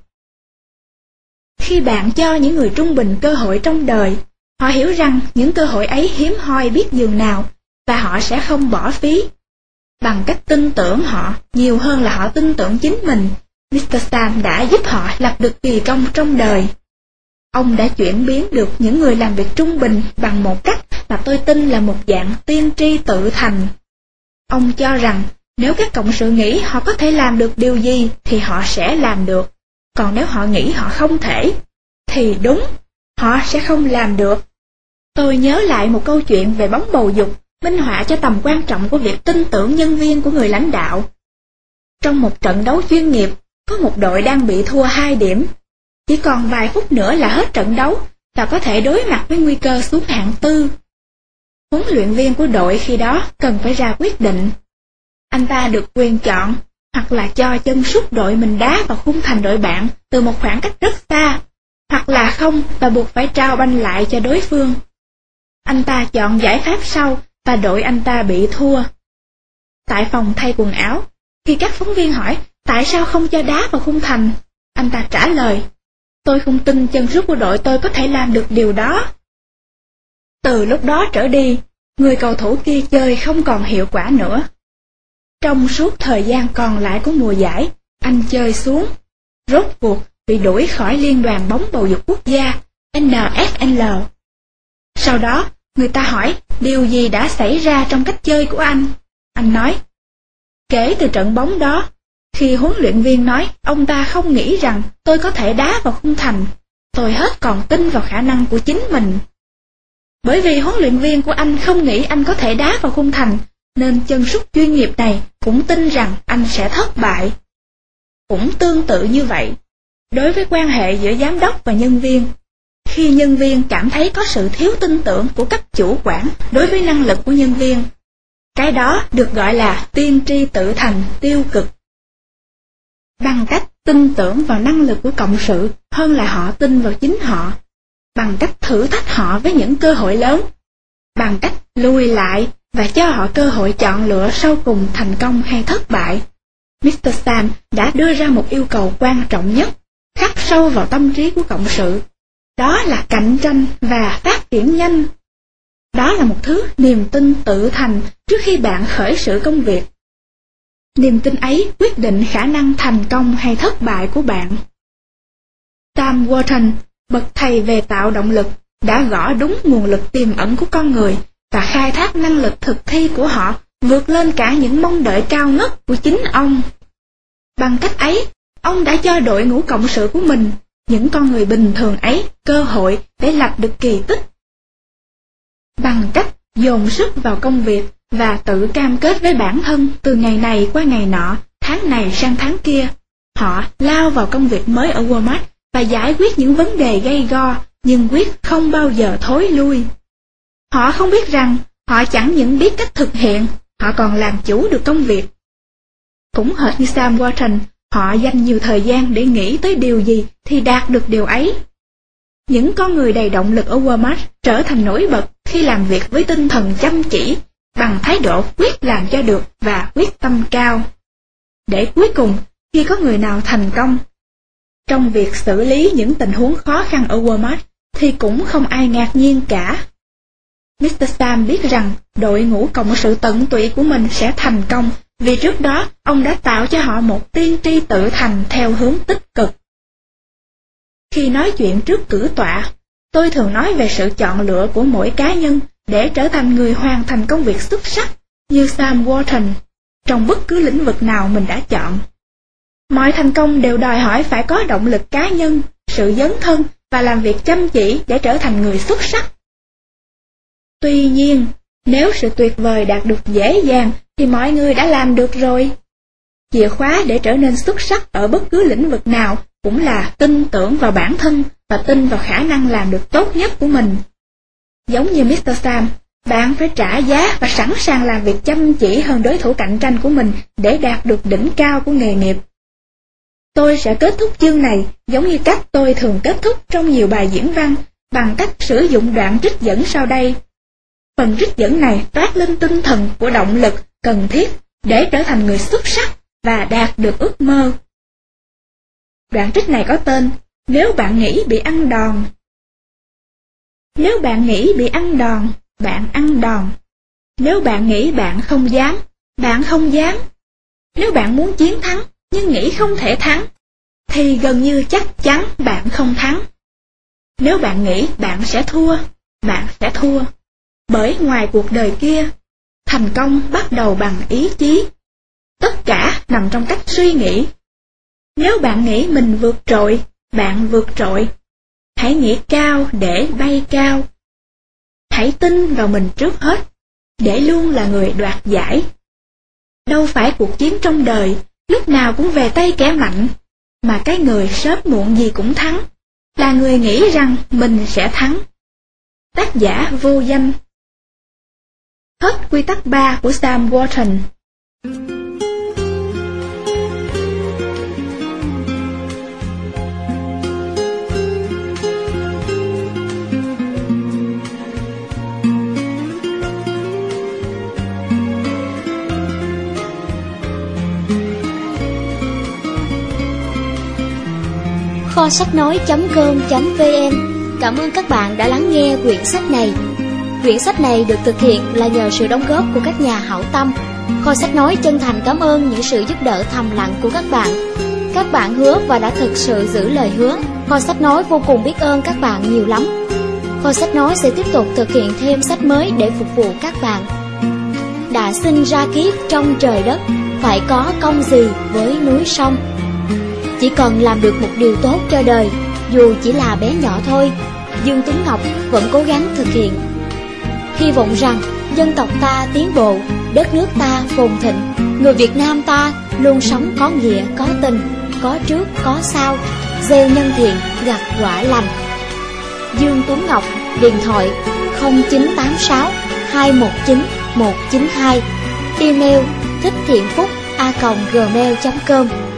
Khi bạn cho những người trung bình cơ hội trong đời, họ hiểu rằng những cơ hội ấy hiếm hoi biết dường nào, và họ sẽ không bỏ phí. Bằng cách tin tưởng họ nhiều hơn là họ tin tưởng chính mình, Mr. Sam đã giúp họ lập được kỳ công trong đời. Ông đã chuyển biến được những người làm việc trung bình bằng một cách mà tôi tin là một dạng tiên tri tự thành. Ông cho rằng nếu các cộng sự nghĩ họ có thể làm được điều gì thì họ sẽ làm được, còn nếu họ nghĩ họ không thể, thì đúng, họ sẽ không làm được. Tôi nhớ lại một câu chuyện về bóng bầu dục, minh họa cho tầm quan trọng của việc tin tưởng nhân viên của người lãnh đạo. Trong một trận đấu chuyên nghiệp, có một đội đang bị thua 2 điểm. Chỉ còn vài phút nữa là hết trận đấu và có thể đối mặt với nguy cơ xuống hạng 4. Huấn luyện viên của đội khi đó cần phải ra quyết định. Anh ta được quyền chọn hoặc là cho chân sút đội mình đá vào khung thành đội bạn từ một khoảng cách rất xa, hoặc là không và buộc phải trao banh lại cho đối phương. Anh ta chọn giải pháp sau và đội anh ta bị thua. Tại phòng thay quần áo, khi các phóng viên hỏi tại sao không cho đá vào khung thành, anh ta trả lời, tôi không tin chân sút của đội tôi có thể làm được điều đó. Từ lúc đó trở đi, người cầu thủ kia chơi không còn hiệu quả nữa. Trong suốt thời gian còn lại của mùa giải, anh chơi xuống, rốt cuộc bị đuổi khỏi Liên đoàn bóng bầu dục quốc gia NFL. Sau đó, người ta hỏi điều gì đã xảy ra trong cách chơi của anh. Anh nói, kể từ trận bóng đó, khi huấn luyện viên nói ông ta không nghĩ rằng tôi có thể đá vào khung thành, tôi hết còn tin vào khả năng của chính mình. Bởi vì huấn luyện viên của anh không nghĩ anh có thể đá vào khung thành, nên chân sút chuyên nghiệp này cũng tin rằng anh sẽ thất bại. Cũng tương tự như vậy, đối với quan hệ giữa giám đốc và nhân viên, khi nhân viên cảm thấy có sự thiếu tin tưởng của cấp chủ quản đối với năng lực của nhân viên, cái đó được gọi là tiên tri tự thành tiêu cực. Bằng cách tin tưởng vào năng lực của cộng sự hơn là họ tin vào chính họ, bằng cách thử thách họ với những cơ hội lớn, bằng cách lùi lại và cho họ cơ hội chọn lựa sau cùng thành công hay thất bại, Mr. Sam đã đưa ra một yêu cầu quan trọng nhất, khắc sâu vào tâm trí của cộng sự. Đó là cạnh tranh và phát triển nhanh. Đó là một thứ niềm tin tự thành trước khi bạn khởi sự công việc. Niềm tin ấy quyết định khả năng thành công hay thất bại của bạn. Sam Walton, bậc thầy về tạo động lực, đã gõ đúng nguồn lực tiềm ẩn của con người và khai thác năng lực thực thi của họ vượt lên cả những mong đợi cao ngất của chính ông. Bằng cách ấy, ông đã cho đội ngũ cộng sự của mình, những con người bình thường ấy, cơ hội để lập được kỳ tích. Bằng cách dồn sức vào công việc và tự cam kết với bản thân từ ngày này qua ngày nọ, tháng này sang tháng kia, họ lao vào công việc mới ở Walmart và giải quyết những vấn đề gay go, nhưng quyết không bao giờ thối lui. Họ không biết rằng họ chẳng những biết cách thực hiện, họ còn làm chủ được công việc. Cũng hệt như Sam Walton, họ dành nhiều thời gian để nghĩ tới điều gì thì đạt được điều ấy. Những con người đầy động lực ở Walmart trở thành nổi bật khi làm việc với tinh thần chăm chỉ, bằng thái độ quyết làm cho được và quyết tâm cao. Để cuối cùng, khi có người nào thành công trong việc xử lý những tình huống khó khăn ở Walmart, thì cũng không ai ngạc nhiên cả. Mr. Sam biết rằng đội ngũ cộng sự tận tụy của mình sẽ thành công, vì trước đó ông đã tạo cho họ một tiên tri tự thành theo hướng tích cực. Khi nói chuyện trước cử tọa, tôi thường nói về sự chọn lựa của mỗi cá nhân để trở thành người hoàn thành công việc xuất sắc như Sam Walton trong bất cứ lĩnh vực nào mình đã chọn. Mọi thành công đều đòi hỏi phải có động lực cá nhân, sự dấn thân và làm việc chăm chỉ để trở thành người xuất sắc. Tuy nhiên, nếu sự tuyệt vời đạt được dễ dàng thì mọi người đã làm được rồi. Chìa khóa để trở nên xuất sắc ở bất cứ lĩnh vực nào cũng là tin tưởng vào bản thân và tin vào khả năng làm được tốt nhất của mình. Giống như Mr. Sam, bạn phải trả giá và sẵn sàng làm việc chăm chỉ hơn đối thủ cạnh tranh của mình để đạt được đỉnh cao của nghề nghiệp. Tôi sẽ kết thúc chương này giống như cách tôi thường kết thúc trong nhiều bài diễn văn, bằng cách sử dụng đoạn trích dẫn sau đây. Phần trích dẫn này toát lên tinh thần của động lực cần thiết để trở thành người xuất sắc và đạt được ước mơ. Đoạn trích này có tên Nếu bạn nghĩ bị ăn đòn. Nếu bạn nghĩ bị ăn đòn, bạn ăn đòn. Nếu bạn nghĩ bạn không dám, bạn không dám. Nếu bạn muốn chiến thắng nhưng nghĩ không thể thắng, thì gần như chắc chắn bạn không thắng. Nếu bạn nghĩ bạn sẽ thua, bạn sẽ thua. Bởi ngoài cuộc đời kia, thành công bắt đầu bằng ý chí. Tất cả nằm trong cách suy nghĩ. Nếu bạn nghĩ mình vượt trội, bạn vượt trội. Hãy nghĩ cao để bay cao. Hãy tin vào mình trước hết, để luôn là người đoạt giải. Đâu phải cuộc chiến trong đời lúc nào cũng về tay kẻ mạnh, mà cái người sớm muộn gì cũng thắng, là người nghĩ rằng mình sẽ thắng. Tác giả vô danh. Hết quy tắc 3 của Sam Walton. Kho sách nói.com.vn cảm ơn các bạn đã lắng nghe quyển sách này. Quyển sách này được thực hiện là nhờ sự đóng góp của các nhà hảo tâm. Kho sách nói chân thành cảm ơn những sự giúp đỡ thầm lặng của các bạn. Các bạn hứa và đã thực sự giữ lời hứa. Kho sách nói vô cùng biết ơn các bạn nhiều lắm. Kho sách nói sẽ tiếp tục thực hiện thêm sách mới để phục vụ các bạn. Đã sinh ra kiếp trong trời đất, phải có công gì với núi sông. Chỉ cần làm được một điều tốt cho đời, dù chỉ là bé nhỏ thôi, Dương Tuấn Ngọc vẫn cố gắng thực hiện. Hy vọng rằng dân tộc ta tiến bộ, đất nước ta phồn thịnh, người Việt Nam ta luôn sống có nghĩa, có tình, có trước, có sau, gieo nhân thiện, gặt quả lành. Dương Tuấn Ngọc, điện thoại 0986 219 192, email thicthiệnphúc@gmail.com.